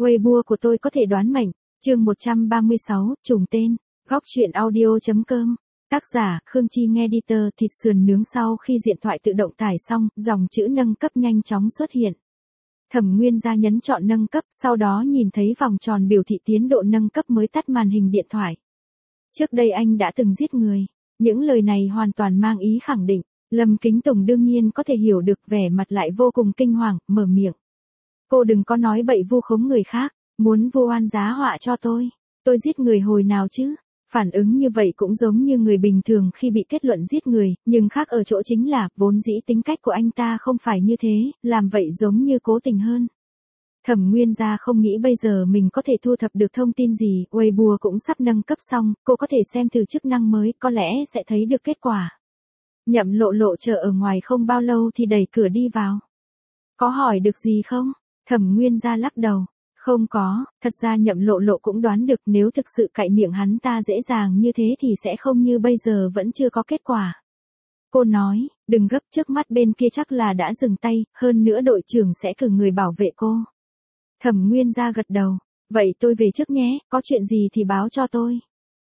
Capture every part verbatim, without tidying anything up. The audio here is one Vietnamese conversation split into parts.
Weibo của tôi có thể đoán mệnh. Chương một trăm ba mươi sáu, trùng tên. Góc truyện audio chấm com. Tác giả, Khương Chi nghe editor. Thịt sườn nướng. Sau khi điện thoại tự động tải xong, dòng chữ nâng cấp nhanh chóng xuất hiện. Thẩm Nguyên Gia nhấn chọn nâng cấp, sau đó nhìn thấy vòng tròn biểu thị tiến độ nâng cấp mới tắt màn hình điện thoại. Trước đây anh đã từng giết người. Những lời này hoàn toàn mang ý khẳng định. Lâm Kính Tùng đương nhiên có thể hiểu được, vẻ mặt lại vô cùng kinh hoàng, mở miệng. Cô đừng có nói bậy vu khống người khác, muốn vu oan giá họa cho tôi. Tôi giết người hồi nào chứ? Phản ứng như vậy cũng giống như người bình thường khi bị kết luận giết người, nhưng khác ở chỗ chính là, vốn dĩ tính cách của anh ta không phải như thế, làm vậy giống như cố tình hơn. Thẩm Nguyên Gia không nghĩ bây giờ mình có thể thu thập được thông tin gì, Weibo cũng sắp nâng cấp xong, cô có thể xem thử chức năng mới, có lẽ sẽ thấy được kết quả. Nhậm Lộ Lộ chờ ở ngoài không bao lâu thì đẩy cửa đi vào. Có hỏi được gì không? Thẩm Nguyên Gia lắc đầu. Không có, thật ra Nhậm Lộ Lộ cũng đoán được nếu thực sự cạy miệng hắn ta dễ dàng như thế thì sẽ không như bây giờ vẫn chưa có kết quả. Cô nói, đừng gấp, trước mắt bên kia chắc là đã dừng tay, hơn nữa đội trưởng sẽ cử người bảo vệ cô. Thẩm Nguyên Gia gật đầu, vậy tôi về trước nhé, có chuyện gì thì báo cho tôi.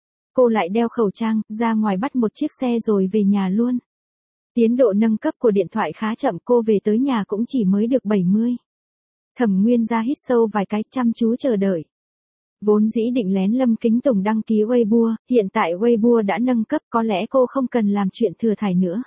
Cô lại đeo khẩu trang, ra ngoài bắt một chiếc xe rồi về nhà luôn. Tiến độ nâng cấp của điện thoại khá chậm, cô về tới nhà cũng chỉ mới được bảy mươi. Thẩm Nguyên Gia hít sâu vài cái, chăm chú chờ đợi. Vốn dĩ định lén Lâm Kính Tùng đăng ký Weibo, hiện tại Weibo đã nâng cấp, có lẽ cô không cần làm chuyện thừa thải nữa.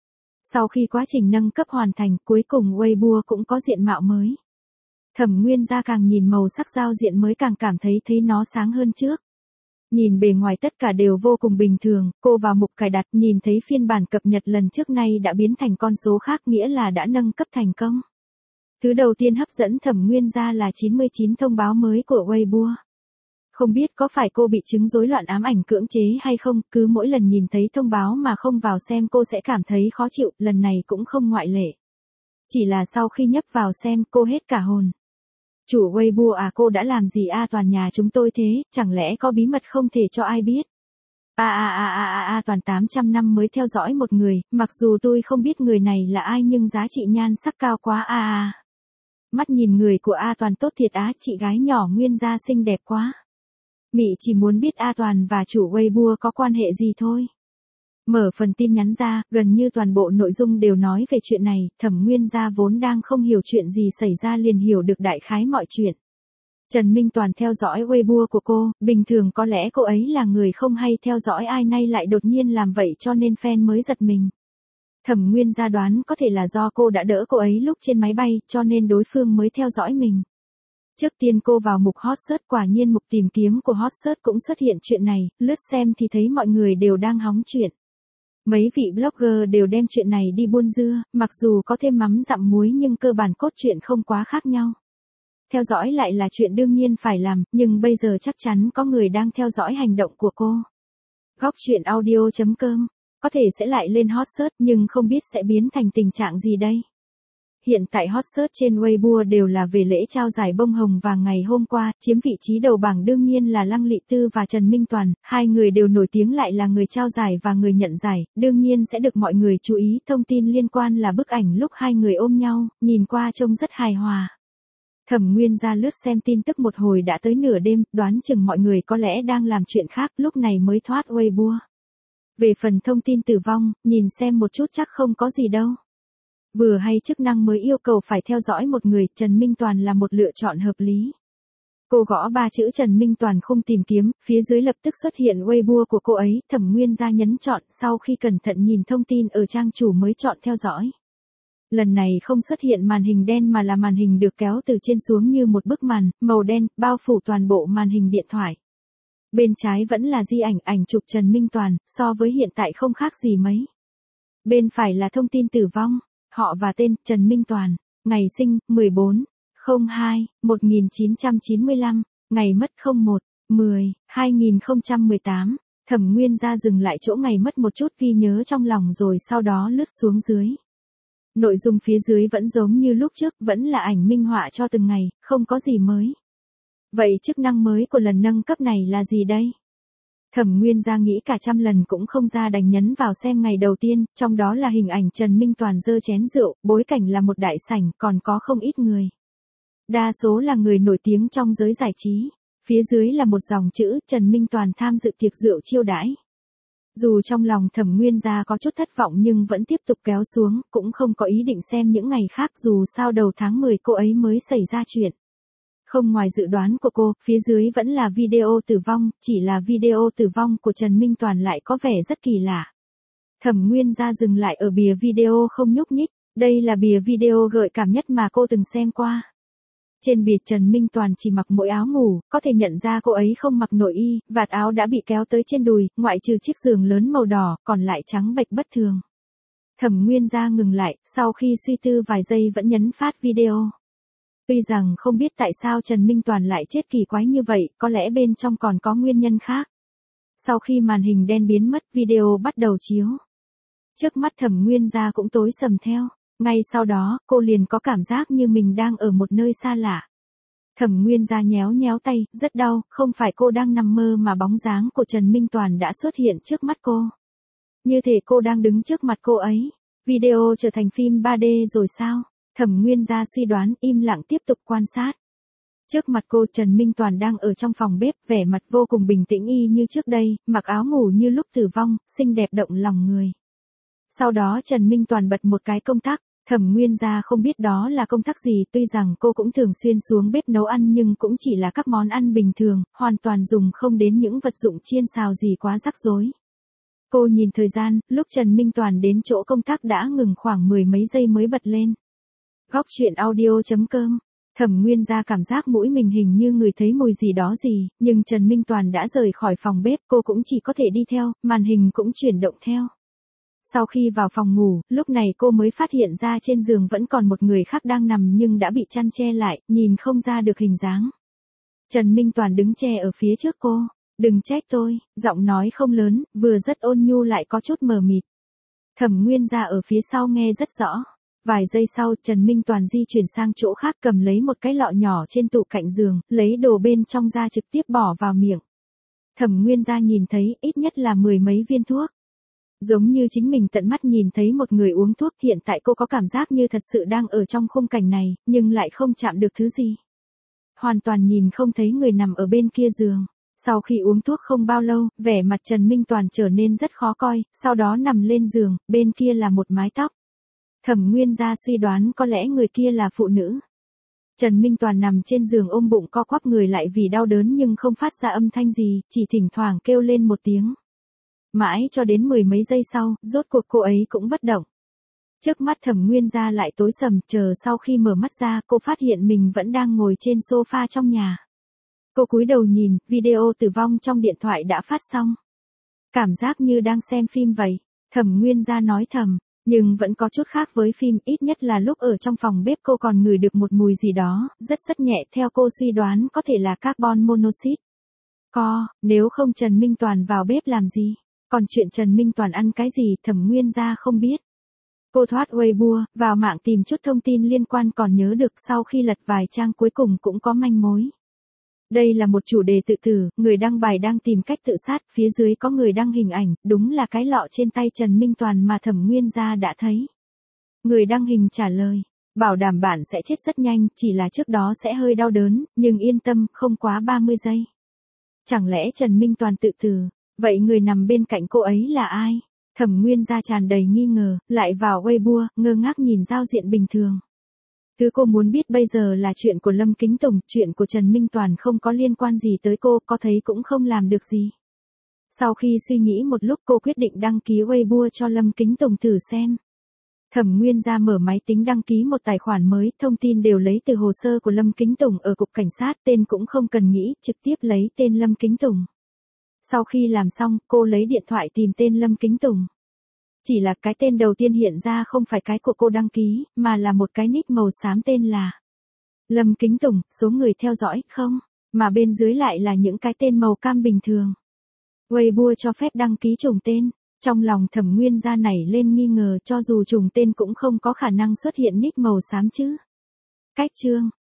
Sau khi quá trình nâng cấp hoàn thành, cuối cùng Weibo cũng có diện mạo mới. Thẩm Nguyên Gia càng nhìn màu sắc giao diện mới càng cảm thấy thấy nó sáng hơn trước. Nhìn bề ngoài tất cả đều vô cùng bình thường, cô vào mục cài đặt nhìn thấy phiên bản cập nhật lần trước nay đã biến thành con số khác, nghĩa là đã nâng cấp thành công. Thứ đầu tiên hấp dẫn Thẩm Nguyên Gia là chín mươi chín thông báo mới của Weibo. Không biết có phải cô bị chứng rối loạn ám ảnh cưỡng chế hay không, cứ mỗi lần nhìn thấy thông báo mà không vào xem cô sẽ cảm thấy khó chịu, lần này cũng không ngoại lệ. Chỉ là sau khi nhấp vào xem cô hết cả hồn. Chủ Weibo à, cô đã làm gì a Toàn nhà chúng tôi thế, chẳng lẽ có bí mật không thể cho ai biết? A a a a a a Toàn tám trăm năm mới theo dõi một người, mặc dù tôi không biết người này là ai nhưng giá trị nhan sắc cao quá a a. Mắt nhìn người của A Toàn tốt thiệt á, chị gái nhỏ Nguyên Gia xinh đẹp quá. Mị chỉ muốn biết A Toàn và chủ Weibo có quan hệ gì thôi. Mở phần tin nhắn ra, gần như toàn bộ nội dung đều nói về chuyện này, Thẩm Nguyên Gia vốn đang không hiểu chuyện gì xảy ra liền hiểu được đại khái mọi chuyện. Trần Minh Toàn theo dõi Weibo của cô, bình thường có lẽ cô ấy là người không hay theo dõi ai, nay lại đột nhiên làm vậy cho nên fan mới giật mình. Thẩm Nguyên Gia đoán có thể là do cô đã đỡ cô ấy lúc trên máy bay, cho nên đối phương mới theo dõi mình. Trước tiên cô vào mục hot search, quả nhiên mục tìm kiếm của hot search cũng xuất hiện chuyện này, lướt xem thì thấy mọi người đều đang hóng chuyện. Mấy vị blogger đều đem chuyện này đi buôn dưa, mặc dù có thêm mắm dặm muối nhưng cơ bản cốt truyện không quá khác nhau. Theo dõi lại là chuyện đương nhiên phải làm, nhưng bây giờ chắc chắn có người đang theo dõi hành động của cô. Góc truyện audio chấm com. Có thể sẽ lại lên hot search nhưng không biết sẽ biến thành tình trạng gì đây. Hiện tại hot search trên Weibo đều là về lễ trao giải bông hồng vàng ngày hôm qua, chiếm vị trí đầu bảng đương nhiên là Lăng Lị Tư và Trần Minh Toàn, hai người đều nổi tiếng lại là người trao giải và người nhận giải, đương nhiên sẽ được mọi người chú ý. Thông tin liên quan là bức ảnh lúc hai người ôm nhau, nhìn qua trông rất hài hòa. Thẩm Nguyên Gia lướt xem tin tức một hồi đã tới nửa đêm, đoán chừng mọi người có lẽ đang làm chuyện khác, lúc này mới thoát Weibo. Về phần thông tin tử vong, nhìn xem một chút chắc không có gì đâu. Vừa hay chức năng mới yêu cầu phải theo dõi một người, Trần Minh Toàn là một lựa chọn hợp lý. Cô gõ ba chữ Trần Minh Toàn không tìm kiếm, phía dưới lập tức xuất hiện Weibo của cô ấy, Thẩm Nguyên Gia nhấn chọn, sau khi cẩn thận nhìn thông tin ở trang chủ mới chọn theo dõi. Lần này không xuất hiện màn hình đen mà là màn hình được kéo từ trên xuống như một bức màn, màu đen, bao phủ toàn bộ màn hình điện thoại. Bên trái vẫn là di ảnh, ảnh chụp Trần Minh Toàn, so với hiện tại không khác gì mấy. Bên phải là thông tin tử vong, họ và tên, Trần Minh Toàn, ngày sinh, mười bốn, không hai, một nghìn chín trăm chín mươi lăm, ngày mất không một, mười, hai nghìn không trăm mười tám. Thẩm Nguyên Gia dừng lại chỗ ngày mất một chút ghi nhớ trong lòng rồi sau đó lướt xuống dưới. Nội dung phía dưới vẫn giống như lúc trước, vẫn là ảnh minh họa cho từng ngày, không có gì mới. Vậy chức năng mới của lần nâng cấp này là gì đây? Thẩm Nguyên Gia nghĩ cả trăm lần cũng không ra đành nhấn vào xem ngày đầu tiên, trong đó là hình ảnh Trần Minh Toàn giơ chén rượu, bối cảnh là một đại sảnh, còn có không ít người. Đa số là người nổi tiếng trong giới giải trí. Phía dưới là một dòng chữ Trần Minh Toàn tham dự tiệc rượu chiêu đãi. Dù trong lòng Thẩm Nguyên Gia có chút thất vọng nhưng vẫn tiếp tục kéo xuống, cũng không có ý định xem những ngày khác dù sao đầu tháng mười cô ấy mới xảy ra chuyện. Không ngoài dự đoán của cô, phía dưới vẫn là video tử vong, chỉ là video tử vong của Trần Minh Toàn lại có vẻ rất kỳ lạ. Thẩm Nguyên Gia dừng lại ở bìa video không nhúc nhích, đây là bìa video gợi cảm nhất mà cô từng xem qua. Trên bìa Trần Minh Toàn chỉ mặc mỗi áo ngủ, có thể nhận ra cô ấy không mặc nội y, vạt áo đã bị kéo tới trên đùi, ngoại trừ chiếc giường lớn màu đỏ, còn lại trắng bệch bất thường. Thẩm Nguyên Gia ngừng lại, sau khi suy tư vài giây vẫn nhấn phát video. Tuy rằng không biết tại sao Trần Minh Toàn lại chết kỳ quái như vậy, có lẽ bên trong còn có nguyên nhân khác. Sau khi màn hình đen biến mất, video bắt đầu chiếu. Trước mắt Thẩm Nguyên Gia cũng tối sầm theo. Ngay sau đó, cô liền có cảm giác như mình đang ở một nơi xa lạ. Thẩm Nguyên Gia nhéo nhéo tay, rất đau, không phải cô đang nằm mơ mà bóng dáng của Trần Minh Toàn đã xuất hiện trước mắt cô. Như thể cô đang đứng trước mặt cô ấy. Video trở thành phim ba D rồi sao? Thẩm Nguyên Gia suy đoán, im lặng tiếp tục quan sát. Trước mặt cô Trần Minh Toàn đang ở trong phòng bếp, vẻ mặt vô cùng bình tĩnh y như trước đây, mặc áo ngủ như lúc tử vong, xinh đẹp động lòng người. Sau đó Trần Minh Toàn bật một cái công tắc. Thẩm Nguyên Gia không biết đó là công tắc gì, tuy rằng cô cũng thường xuyên xuống bếp nấu ăn nhưng cũng chỉ là các món ăn bình thường, hoàn toàn dùng không đến những vật dụng chiên xào gì quá rắc rối. Cô nhìn thời gian, lúc Trần Minh Toàn đến chỗ công tắc đã ngừng khoảng mười mấy giây mới bật lên. Góc truyện audio chấm com. Thẩm Nguyên Gia cảm giác mũi mình hình như ngửi thấy mùi gì đó gì, nhưng Trần Minh Toàn đã rời khỏi phòng bếp, cô cũng chỉ có thể đi theo, màn hình cũng chuyển động theo. Sau khi vào phòng ngủ, lúc này cô mới phát hiện ra trên giường vẫn còn một người khác đang nằm nhưng đã bị chăn che lại, nhìn không ra được hình dáng. Trần Minh Toàn đứng che ở phía trước cô. Đừng trách tôi, giọng nói không lớn, vừa rất ôn nhu lại có chút mờ mịt. Thẩm Nguyên Gia ở phía sau nghe rất rõ. Vài giây sau, Trần Minh Toàn di chuyển sang chỗ khác cầm lấy một cái lọ nhỏ trên tủ cạnh giường, lấy đồ bên trong ra trực tiếp bỏ vào miệng. Thẩm Nguyên Gia nhìn thấy ít nhất là mười mấy viên thuốc. Giống như chính mình tận mắt nhìn thấy một người uống thuốc, hiện tại cô có cảm giác như thật sự đang ở trong khung cảnh này, nhưng lại không chạm được thứ gì. Hoàn toàn nhìn không thấy người nằm ở bên kia giường. Sau khi uống thuốc không bao lâu, vẻ mặt Trần Minh Toàn trở nên rất khó coi, sau đó nằm lên giường, bên kia là một mái tóc. Thẩm Nguyên Gia suy đoán có lẽ người kia là phụ nữ. Trần Minh Toàn nằm trên giường ôm bụng co quắp người lại vì đau đớn nhưng không phát ra âm thanh gì, chỉ thỉnh thoảng kêu lên một tiếng. Mãi cho đến mười mấy giây sau, rốt cuộc cô ấy cũng bất động. Trước mắt Thẩm Nguyên Gia lại tối sầm, chờ sau khi mở mắt ra, cô phát hiện mình vẫn đang ngồi trên sofa trong nhà. Cô cúi đầu nhìn, video tử vong trong điện thoại đã phát xong. Cảm giác như đang xem phim vậy, Thẩm Nguyên Gia nói thầm, nhưng vẫn có chút khác với phim, ít nhất là lúc ở trong phòng bếp cô còn ngửi được một mùi gì đó, rất rất nhẹ, theo cô suy đoán có thể là carbon monoxide. Co, nếu không Trần Minh Toàn vào bếp làm gì? Còn chuyện Trần Minh Toàn ăn cái gì Thẩm Nguyên Gia không biết. Cô thoát Weibo, vào mạng tìm chút thông tin liên quan còn nhớ được sau khi lật vài trang cuối cùng cũng có manh mối. Đây là một chủ đề tự tử, người đăng bài đang tìm cách tự sát, phía dưới có người đăng hình ảnh, đúng là cái lọ trên tay Trần Minh Toàn mà Thẩm Nguyên Gia đã thấy. Người đăng hình trả lời, bảo đảm bạn sẽ chết rất nhanh, chỉ là trước đó sẽ hơi đau đớn, nhưng yên tâm, không quá ba mươi giây. Chẳng lẽ Trần Minh Toàn tự tử? Vậy người nằm bên cạnh cô ấy là ai? Thẩm Nguyên Gia tràn đầy nghi ngờ, lại vào Weibo, ngơ ngác nhìn giao diện bình thường. Thứ cô muốn biết bây giờ là chuyện của Lâm Kính Tùng, chuyện của Trần Minh Toàn không có liên quan gì tới cô, có thấy cũng không làm được gì. Sau khi suy nghĩ một lúc cô quyết định đăng ký Weibo cho Lâm Kính Tùng thử xem. Thẩm Nguyên Gia mở máy tính đăng ký một tài khoản mới, thông tin đều lấy từ hồ sơ của Lâm Kính Tùng ở cục cảnh sát, tên cũng không cần nghĩ, trực tiếp lấy tên Lâm Kính Tùng. Sau khi làm xong, cô lấy điện thoại tìm tên Lâm Kính Tùng. Chỉ là cái tên đầu tiên hiện ra không phải cái của cô đăng ký, mà là một cái nick màu xám tên là Lâm Kính Tùng, số người theo dõi, không, mà bên dưới lại là những cái tên màu cam bình thường. Weibo cho phép đăng ký trùng tên, trong lòng Thẩm Nguyên Gia nảy lên nghi ngờ cho dù trùng tên cũng không có khả năng xuất hiện nick màu xám chứ. Cách chương